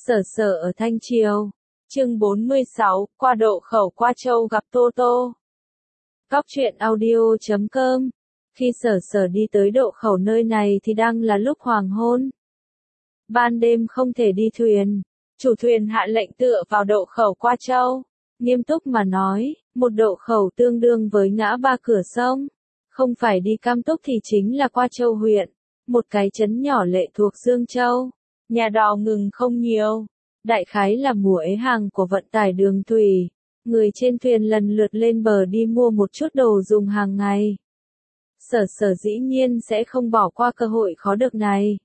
Sở Sở ở Thanh Triều. Chương 46, qua độ khẩu Qua Châu gặp Tô Tô. Cóc truyện audio.com. Khi Sở Sở đi tới độ khẩu nơi này thì đang là lúc hoàng hôn. Ban đêm không thể đi thuyền. Chủ thuyền hạ lệnh tựa vào độ khẩu Qua Châu. Nghiêm túc mà nói, một độ khẩu tương đương với ngã ba cửa sông. Không phải đi Cam Túc thì chính là Qua Châu huyện, một cái trấn nhỏ lệ thuộc Dương Châu. Nhà đò ngừng không nhiều. Đại khái là mùa ế hàng của vận tải đường thủy. Người trên thuyền lần lượt lên bờ đi mua một chút đồ dùng hàng ngày. Sở Sở dĩ nhiên sẽ không bỏ qua cơ hội khó được này.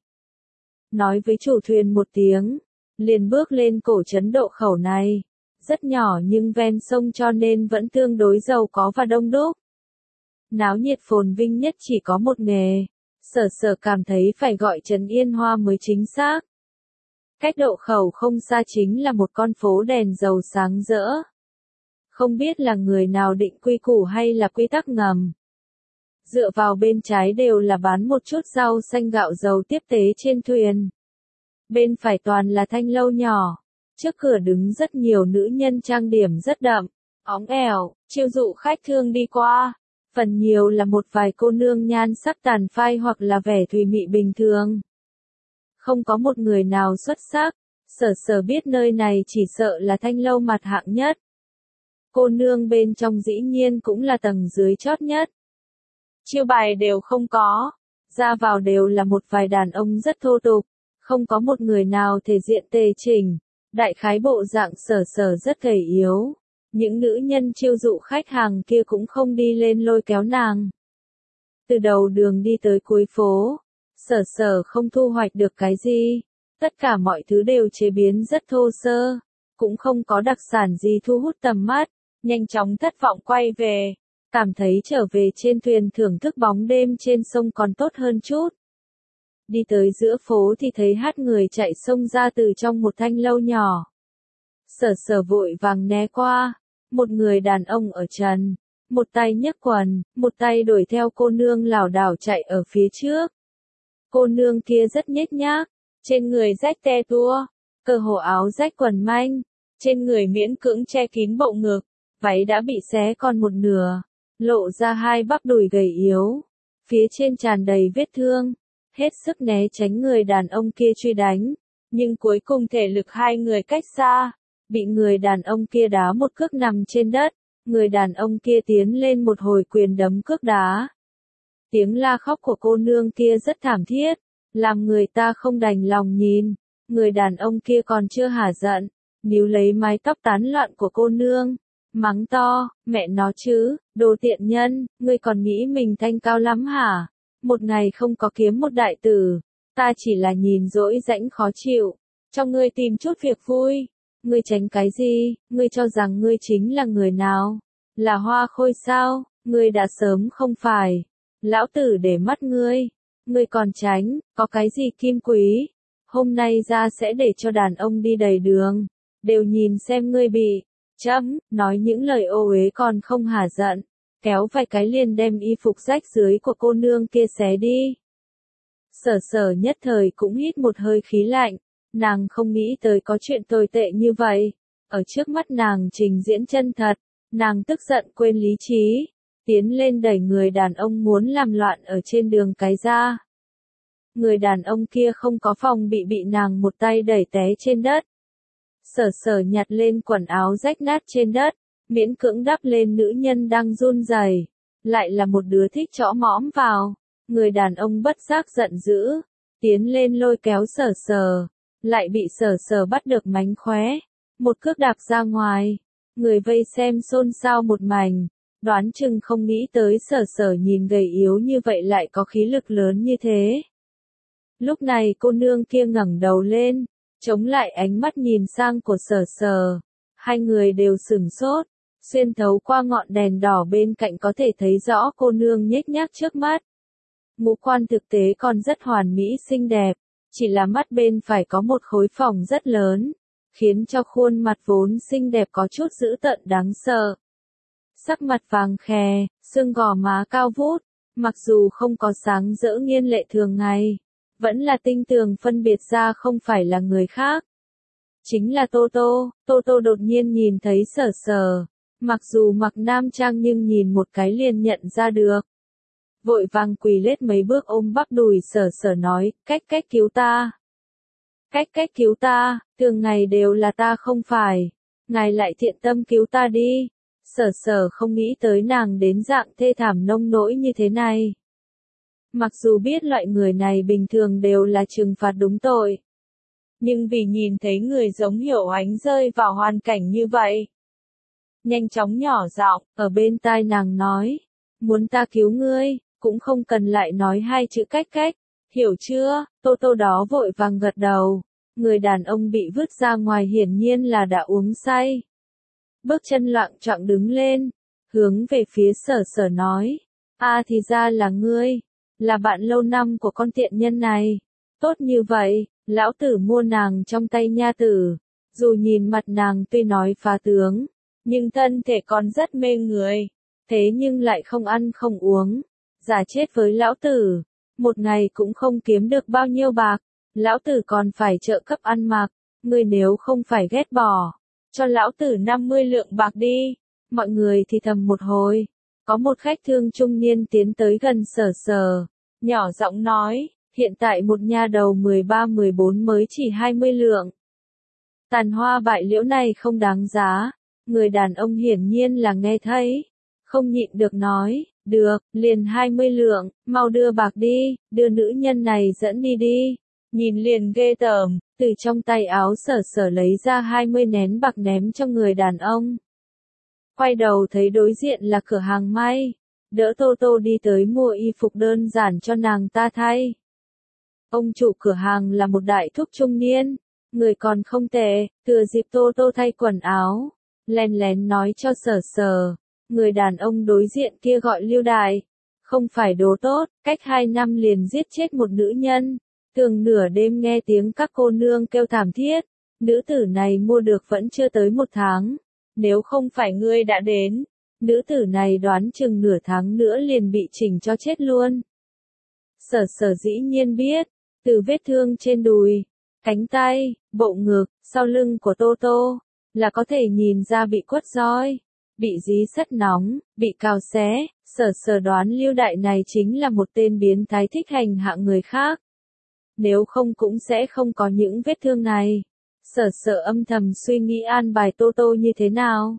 Nói với chủ thuyền một tiếng, liền bước lên cổ trấn độ khẩu này. Rất nhỏ nhưng ven sông cho nên vẫn tương đối giàu có và đông đúc. Náo nhiệt phồn vinh nhất chỉ có một nghề. Sở Sở cảm thấy phải gọi trấn Yên Hoa mới chính xác. Cách độ khẩu không xa chính là một con phố đèn dầu sáng rỡ. Không biết là người nào định quy củ hay là quy tắc ngầm. Dựa vào bên trái đều là bán một chút rau xanh gạo dầu tiếp tế trên thuyền. Bên phải toàn là thanh lâu nhỏ. Trước cửa đứng rất nhiều nữ nhân trang điểm rất đậm, óng ẻo, chiêu dụ khách thương đi qua. Phần nhiều là một vài cô nương nhan sắc tàn phai hoặc là vẻ thùy mị bình thường. Không có một người nào xuất sắc. Sở Sở biết nơi này chỉ sợ là thanh lâu mặt hạng nhất. Cô nương bên trong dĩ nhiên cũng là tầng dưới chót nhất. Chiêu bài đều không có. Ra vào đều là một vài đàn ông rất thô tục. Không có một người nào thể diện tề chỉnh. Đại khái bộ dạng Sở Sở rất gầy yếu. Những nữ nhân chiêu dụ khách hàng kia cũng không đi lên lôi kéo nàng. Từ đầu đường đi tới cuối phố, Sở Sở không thu hoạch được cái gì. Tất cả mọi thứ đều chế biến rất thô sơ. Cũng không có đặc sản gì thu hút tầm mắt. Nhanh chóng thất vọng quay về. Cảm thấy trở về trên thuyền thưởng thức bóng đêm trên sông còn tốt hơn chút. Đi tới giữa phố thì thấy hát người chạy xông ra từ trong một thanh lâu nhỏ. Sở Sở vội vàng né qua. Một người đàn ông ở trần. Một tay nhấc quần, một tay đuổi theo cô nương lảo đảo chạy ở phía trước. Cô nương kia rất nhếch nhác. Trên người rách te tua. Cơ hồ áo rách quần manh. Trên người miễn cưỡng che kín bộ ngực. Váy đã bị xé còn một nửa. Lộ ra hai bắp đùi gầy yếu. Phía trên tràn đầy vết thương. Hết sức né tránh người đàn ông kia truy đánh. Nhưng cuối cùng thể lực hai người cách xa. Bị người đàn ông kia đá một cước nằm trên đất. Người đàn ông kia tiến lên một hồi quyền đấm cước đá. Tiếng la khóc của cô nương kia rất thảm thiết. Làm người ta không đành lòng nhìn. Người đàn ông kia còn chưa hả giận. Níu lấy mái tóc tán loạn của cô nương. Mắng to, mẹ nó chứ, đồ tiện nhân, ngươi còn nghĩ mình thanh cao lắm hả? Một ngày không có kiếm một đại tử. Ta chỉ là nhìn dỗi rãnh khó chịu. Cho ngươi tìm chút việc vui. Ngươi tránh cái gì? Ngươi cho rằng ngươi chính là người nào? Là Hoa Khôi sao? Ngươi đã sớm không phải. Lão tử để mắt ngươi. Ngươi còn tránh, có cái gì kim quý? Hôm nay ra sẽ để cho đàn ông đi đầy đường. Đều nhìn xem ngươi bị. Nói những lời ô uế còn không hả giận. Kéo vài cái liền đem y phục rách dưới của cô nương kia xé đi. Sở Sở nhất thời cũng hít một hơi khí lạnh. Nàng không nghĩ tới có chuyện tồi tệ như vậy. Ở trước mắt nàng trình diễn chân thật. Nàng tức giận quên lý trí. Tiến lên đẩy người đàn ông muốn làm loạn ở trên đường cái ra. Người đàn ông kia không có phòng bị nàng một tay đẩy té trên đất. Sở Sở nhặt lên quần áo rách nát trên đất. Miễn cưỡng đắp lên nữ nhân đang run rẩy. Lại là một đứa thích chõ mõm vào. Người đàn ông bất giác giận dữ. Tiến lên lôi kéo Sở Sở. Lại bị Sở Sở bắt được mánh khóe. Một cước đạp ra ngoài. Người vây xem xôn xao một mảnh. Đoán chừng không nghĩ tới Sở Sở nhìn gầy yếu như vậy lại có khí lực lớn như thế. Lúc này cô nương kia ngẩng đầu lên. Chống lại ánh mắt nhìn sang của Sở Sở. Hai người đều sửng sốt. Xuyên thấu qua ngọn đèn đỏ bên cạnh có thể thấy rõ cô nương nhếch nhác trước mắt. Ngũ quan thực tế còn rất hoàn mỹ xinh đẹp. Chỉ là mắt bên phải có một khối phỏng rất lớn. Khiến cho khuôn mặt vốn xinh đẹp có chút dữ tợn đáng sợ. Sắc mặt vàng khè, xương gò má cao vút. Mặc dù không có sáng rỡ nghiên lệ thường ngày. Vẫn là tinh tường phân biệt ra không phải là người khác. chính là Tô Tô. Tô Tô đột nhiên nhìn thấy Sở Sở, mặc dù mặc nam trang nhưng nhìn một cái liền nhận ra được. Vội vàng quỳ lết mấy bước ôm bắp đùi Sở Sở nói, cách cứu ta. Cách cứu ta, thường ngày đều là ta không phải. Ngài lại thiện tâm cứu ta đi. Sở Sở không nghĩ tới nàng đến dạng thê thảm nông nỗi như thế này. Mặc dù biết loại người này bình thường đều là trừng phạt đúng tội. Nhưng vì nhìn thấy người giống Hiểu Ánh rơi vào hoàn cảnh như vậy. Nhanh chóng nhỏ giọng, ở bên tai nàng nói. Muốn ta cứu ngươi, cũng không cần lại nói hai chữ cách. Hiểu chưa? Tô Tô đó vội vàng gật đầu. Người đàn ông bị vứt ra ngoài hiển nhiên là đã uống say. Bước chân loạng choạng đứng lên, hướng về phía Sở Sở nói. Thì ra là ngươi, là bạn lâu năm của con tiện nhân này. Tốt như vậy, lão tử mua nàng trong tay nha tử. Dù nhìn mặt nàng tuy nói phá tướng, nhưng thân thể còn rất mê người. Thế nhưng lại không ăn không uống. Giả chết với lão tử, một ngày cũng không kiếm được bao nhiêu bạc. Lão tử còn phải trợ cấp ăn mặc. Ngươi nếu không phải ghét bỏ, cho lão tử 50 lượng bạc đi. Mọi người thì thầm một hồi. Có một khách thương trung niên tiến tới gần Sở Sở, nhỏ giọng nói, hiện tại một nha đầu 13-14 mới chỉ 20 lượng. Tàn hoa bại liễu này không đáng giá. Người đàn ông hiển nhiên là nghe thấy, không nhịn được nói, được, liền 20 lượng, mau đưa bạc đi, đưa nữ nhân này dẫn đi. Nhìn liền ghê tởm, từ trong tay áo Sở Sở lấy ra 20 nén bạc ném cho người đàn ông. Quay đầu thấy đối diện là cửa hàng may, đỡ Tô Tô đi tới mua y phục đơn giản cho nàng ta thay. Ông chủ cửa hàng là một đại thúc trung niên, người còn không tệ, thừa dịp Tô Tô thay quần áo, lén lén nói cho Sở Sở, người đàn ông đối diện kia gọi Lưu Đại, không phải đồ tốt, cách 2 năm liền giết chết một nữ nhân. Thường nửa đêm nghe tiếng các cô nương kêu thảm thiết, nữ tử này mua được vẫn chưa tới 1 tháng, nếu không phải ngươi đã đến, nữ tử này đoán chừng nửa tháng nữa liền bị chỉnh cho chết luôn. Sở Sở dĩ nhiên biết, từ vết thương trên đùi, cánh tay, bộ ngực, sau lưng của Tô Tô, là có thể nhìn ra bị quất roi, bị dí sắt nóng, bị cào xé. Sở Sở đoán Lưu Đại này chính là một tên biến thái thích hành hạ người khác. Nếu không cũng sẽ không có những vết thương này. Sở Sở âm thầm suy nghĩ an bài Tô Tô như thế nào.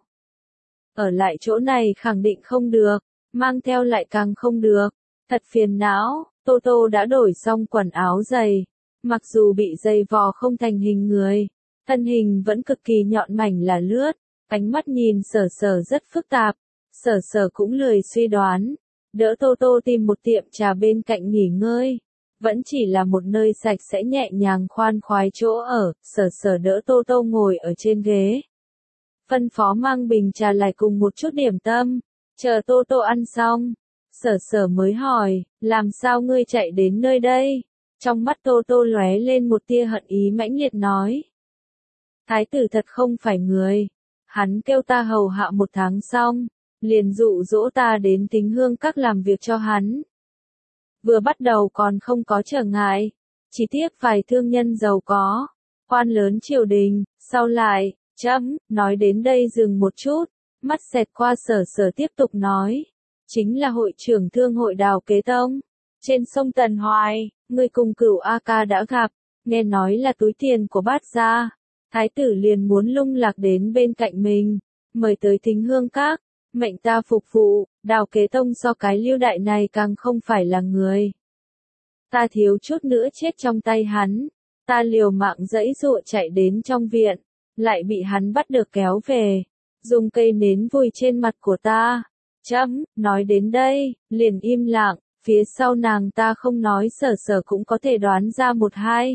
Ở lại chỗ này khẳng định không được, mang theo lại càng không được. Thật phiền não, Tô Tô đã đổi xong quần áo giày. Mặc dù bị dày vò không thành hình người, thân hình vẫn cực kỳ nhọn mảnh là lướt. Ánh mắt nhìn Sở Sở rất phức tạp. Sở Sở cũng lười suy đoán. Đỡ Tô Tô tìm một tiệm trà bên cạnh nghỉ ngơi. Vẫn chỉ là một nơi sạch sẽ nhẹ nhàng khoan khoái chỗ ở. Sở Sở đỡ Tô Tô ngồi ở trên ghế. Phân phó mang bình trà lại cùng một chút điểm tâm. Chờ Tô Tô ăn xong, Sở Sở mới hỏi, làm sao ngươi chạy đến nơi đây? Trong mắt Tô Tô lóe lên một tia hận ý mãnh liệt nói. Thái tử thật không phải người. Hắn kêu ta hầu hạ 1 tháng xong, liền dụ dỗ ta đến Thính Hương Các làm việc cho hắn. Vừa bắt đầu còn không có trở ngại, chỉ tiếc vài thương nhân giàu có, quan lớn triều đình, sau lại, nói đến đây dừng một chút, mắt xẹt qua Sở Sở tiếp tục nói, chính là hội trưởng thương hội Đào Kế Tông, trên sông Tần Hoài, người cùng Cửu A Ca đã gặp, nghe nói là túi tiền của Bát gia, thái tử liền muốn lung lạc đến bên cạnh mình, mời tới Thính Hương Các, mệnh ta phục vụ. Đào Kế Tông so cái Lưu Đại này càng không phải là người. Ta thiếu chút nữa chết trong tay hắn, ta liều mạng giãy giụa chạy đến trong viện, lại bị hắn bắt được kéo về, dùng cây nến vùi trên mặt của ta. Nói đến đây, liền im lặng, phía sau nàng ta không nói Sở Sở cũng có thể đoán ra 1-2.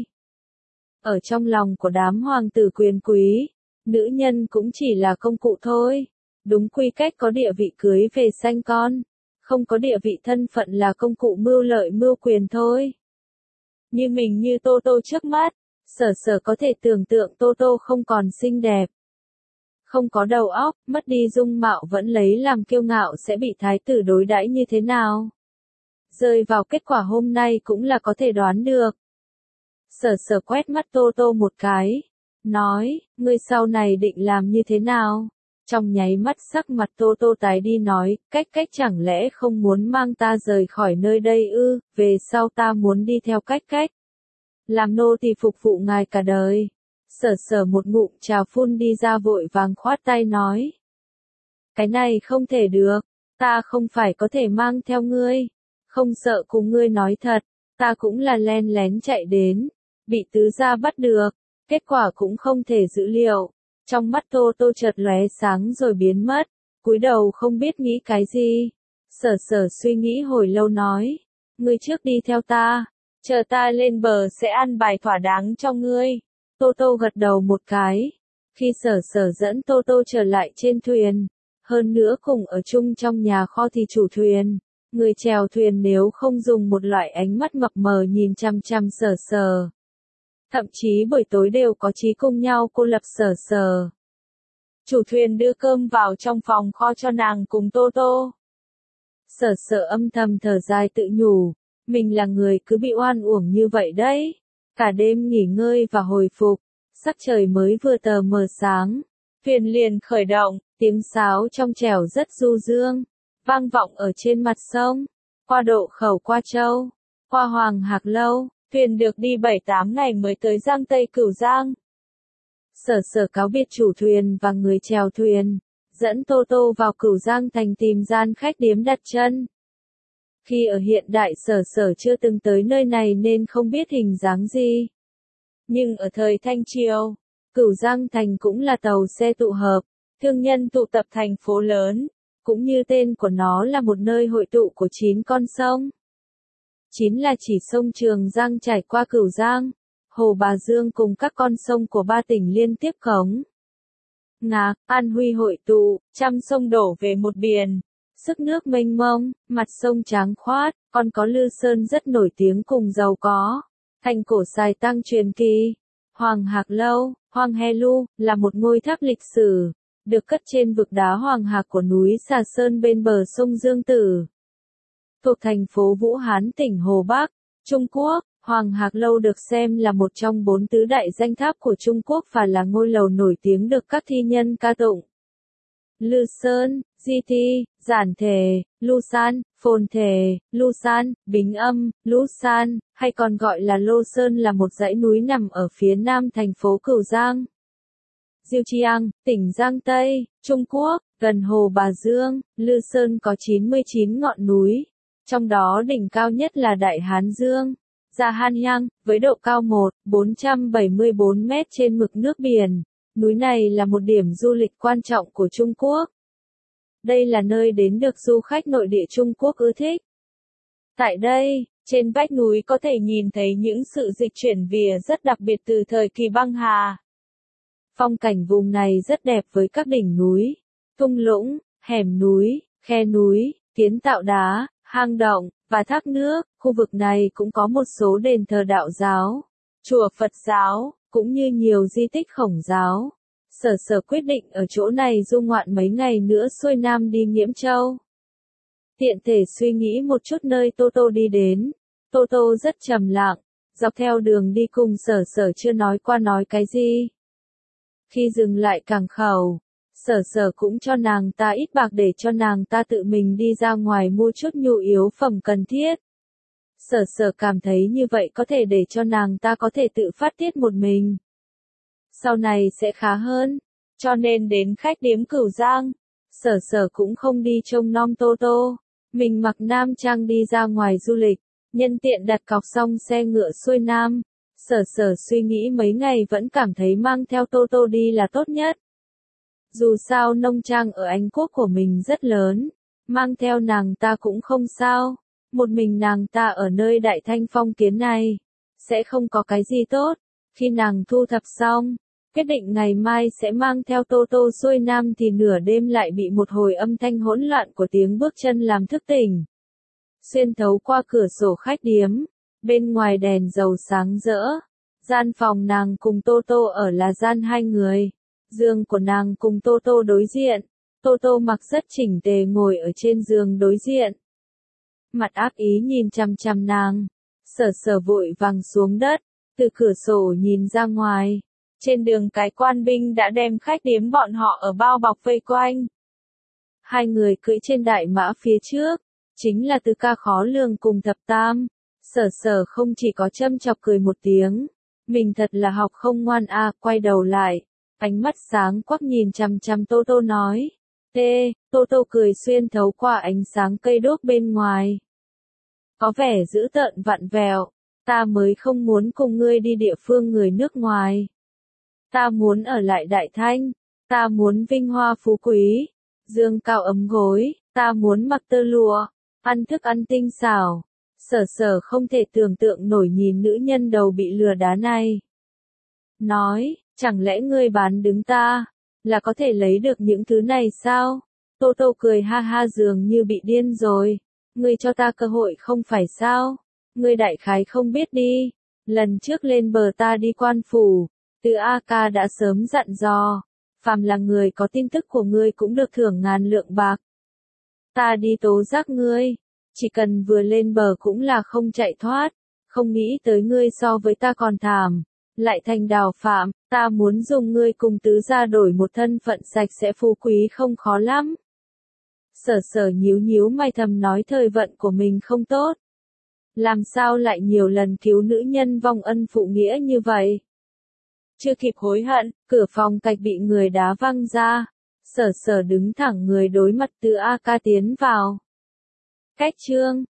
Ở trong lòng của đám hoàng tử quyền quý, nữ nhân cũng chỉ là công cụ thôi. Đúng quy cách có địa vị cưới về sanh con, không có địa vị thân phận là công cụ mưu lợi mưu quyền thôi. Như mình như Tô Tô trước mắt, Sở Sở có thể tưởng tượng Tô Tô không còn xinh đẹp, không có đầu óc, mất đi dung mạo vẫn lấy làm kiêu ngạo sẽ bị thái tử đối đãi như thế nào. Rơi vào kết quả hôm nay cũng là có thể đoán được. Sở Sở quét mắt Tô Tô một cái, nói, ngươi sau này định làm như thế nào? Trong nháy mắt sắc mặt Tô Tô tái đi nói, cách chẳng lẽ không muốn mang ta rời khỏi nơi đây ư, về sau ta muốn đi theo cách. Làm nô tỳ phục vụ ngài cả đời. Sở một ngụm trà phun đi ra vội vàng khoát tay nói. Cái này không thể được, ta không phải có thể mang theo ngươi. Không sợ cùng ngươi nói thật, ta cũng là len lén chạy đến, bị tứ gia bắt được, kết quả cũng không thể dự liệu. Trong mắt Tô Tô chợt lóe sáng rồi biến mất, cúi đầu không biết nghĩ cái gì. Sở suy nghĩ hồi lâu nói, ngươi trước đi theo ta, chờ ta lên bờ sẽ ăn bài thỏa đáng cho ngươi. Tô Tô gật đầu một cái, khi sở dẫn Tô Tô trở lại trên thuyền, hơn nữa cùng ở chung trong nhà kho thì chủ thuyền, người chèo thuyền nếu không dùng một loại ánh mắt mập mờ nhìn chăm chăm sở. Thậm chí buổi tối đều có chí cùng nhau cô lập sở. Chủ thuyền đưa cơm vào trong phòng kho cho nàng cùng Tô Tô. Sở âm thầm thở dài tự nhủ, mình là người cứ bị oan uổng như vậy đấy. Cả đêm nghỉ ngơi và hồi phục, sắc trời mới vừa tờ mờ sáng, thuyền liền khởi động, tiếng sáo trong trẻo rất du dương, vang vọng ở trên mặt sông, qua Độ Khẩu Qua Châu, qua Hoàng Hạc Lâu, thuyền được đi 7-8 ngày mới tới Giang Tây Cửu Giang. Sở cáo biệt chủ thuyền và người chèo thuyền, dẫn Tô Tô vào Cửu Giang thành tìm gian khách điếm đặt chân. Khi ở hiện đại sở chưa từng tới nơi này nên không biết hình dáng gì. Nhưng ở thời Thanh Triều, Cửu Giang thành cũng là tàu xe tụ hợp, thương nhân tụ tập thành phố lớn, cũng như tên của nó là một nơi hội tụ của 9 con sông. 9 là chỉ sông Trường Giang trải qua Cửu Giang, Hồ Bà Dương cùng các con sông của 3 tỉnh liên tiếp Cống, Ngạc, An Huy hội tụ, trăm sông đổ về một biển. Sức nước mênh mông, mặt sông tráng khoát, còn có Lư Sơn rất nổi tiếng cùng giàu có. Thành cổ Sài Tăng truyền kỳ. Hoàng Hạc Lâu, Hoàng He Lu, là một ngôi tháp lịch sử, được cất trên vực đá Hoàng Hạc của núi Xà Sơn bên bờ sông Dương Tử. Thuộc thành phố Vũ Hán tỉnh Hồ Bắc, Trung Quốc, Hoàng Hạc Lâu được xem là một trong 4 tứ đại danh tháp của Trung Quốc và là ngôi lầu nổi tiếng được các thi nhân ca tụng. Lư Sơn, Di Thi, Giản Thể, Lu San, Phồn Thể, Lu San, Bính Âm, Lũ San, hay còn gọi là Lô Sơn là một dãy núi nằm ở phía nam thành phố Cửu Giang. Diêu Chiang, tỉnh Giang Tây, Trung Quốc, gần Hồ Bà Dương, Lư Sơn có 99 ngọn núi, trong đó đỉnh cao nhất là Đại Hán Dương, Gia Han Yang, với độ cao 474 mét trên mực nước biển. Núi này là một điểm du lịch quan trọng của Trung Quốc. Đây là nơi đến được du khách nội địa Trung Quốc ưa thích. Tại đây, trên vách núi có thể nhìn thấy những sự dịch chuyển vỉa rất đặc biệt từ thời kỳ băng hà. Phong cảnh vùng này rất đẹp với các đỉnh núi, thung lũng, hẻm núi, khe núi, kiến tạo đá, hang động, và thác nước. Khu vực này cũng có một số đền thờ đạo giáo, chùa Phật giáo, cũng như nhiều di tích Khổng giáo. Sở quyết định ở chỗ này du ngoạn mấy ngày nữa xuôi nam đi Nghiễm Châu. Tiện thể suy nghĩ một chút nơi Tô Tô đi đến. Tô Tô rất trầm lặng, dọc theo đường đi cùng sở chưa nói qua nói cái gì. Khi dừng lại cảng khẩu, sở cũng cho nàng ta ít bạc để cho nàng ta tự mình đi ra ngoài mua chút nhu yếu phẩm cần thiết. Sở cảm thấy như vậy có thể để cho nàng ta có thể tự phát tiết một mình. Sau này sẽ khá hơn, cho nên đến khách điếm Cửu Giang, sở cũng không đi trông nom Tô Tô, mình mặc nam trang đi ra ngoài du lịch, nhân tiện đặt cọc xong xe ngựa xuôi nam. Sở suy nghĩ mấy ngày vẫn cảm thấy mang theo Tô Tô đi là tốt nhất. Dù sao nông trang ở Anh Quốc của mình rất lớn, mang theo nàng ta cũng không sao, một mình nàng ta ở nơi Đại Thanh phong kiến này, sẽ không có cái gì tốt. Khi nàng thu thập xong, quyết định ngày mai sẽ mang theo Tô Tô xuôi nam thì nửa đêm lại bị một hồi âm thanh hỗn loạn của tiếng bước chân làm thức tỉnh. Xuyên thấu qua cửa sổ khách điếm, bên ngoài đèn dầu sáng rỡ, gian phòng nàng cùng Tô Tô ở là gian 2 người, giường của nàng cùng Tô Tô đối diện, Tô Tô mặc rất chỉnh tề ngồi ở trên giường đối diện. Mặt ác ý nhìn chằm chằm nàng, sở vội vàng xuống đất, từ cửa sổ nhìn ra ngoài, Trên đường cái quan binh đã đem khách điếm bọn họ ở bao bọc vây quanh. Hai người cưỡi trên đại mã phía trước, chính là Từ Ca Khó Lường cùng Thập Tam. Sở Sở không chỉ có châm chọc cười một tiếng, mình thật là học không ngoan a, quay đầu lại, ánh mắt sáng quắc nhìn chằm chằm Tô Tô nói. Tô Tô cười xuyên thấu qua ánh sáng cây đuốc bên ngoài. Có vẻ dữ tợn vặn vẹo, ta mới không muốn cùng ngươi đi địa phương người nước ngoài. Ta muốn ở lại Đại Thanh, ta muốn vinh hoa phú quý, dương cao ấm gối, ta muốn mặc tơ lụa, ăn thức ăn tinh xảo. Sở Sở không thể tưởng tượng nổi nhìn nữ nhân đầu bị lừa đá này. Nói, chẳng lẽ ngươi bán đứng ta, là có thể lấy được những thứ này sao? Tô Tô cười ha ha dường như bị điên rồi. Ngươi cho ta cơ hội không phải sao? Ngươi đại khái không biết đi. Lần trước lên bờ ta đi quan phủ, Từ A Ca đã sớm dặn dò. Phàm là người có tin tức của ngươi cũng được thưởng 1000 lượng bạc. Ta đi tố giác ngươi. Chỉ cần vừa lên bờ cũng là không chạy thoát. Không nghĩ tới ngươi so với ta còn thảm. Lại thành đào phạm, ta muốn dùng ngươi cùng tứ gia đổi một thân phận sạch sẽ phú quý không khó lắm. Sở Sở nhíu nhíu mày thầm nói thời vận của mình không tốt. Làm sao lại nhiều lần cứu nữ nhân vong ân phụ nghĩa như vậy? Chưa kịp hối hận, cửa phòng cạch bị người đá văng ra. Sở Sở đứng thẳng người đối mặt Từ A Ca tiến vào. Cách chương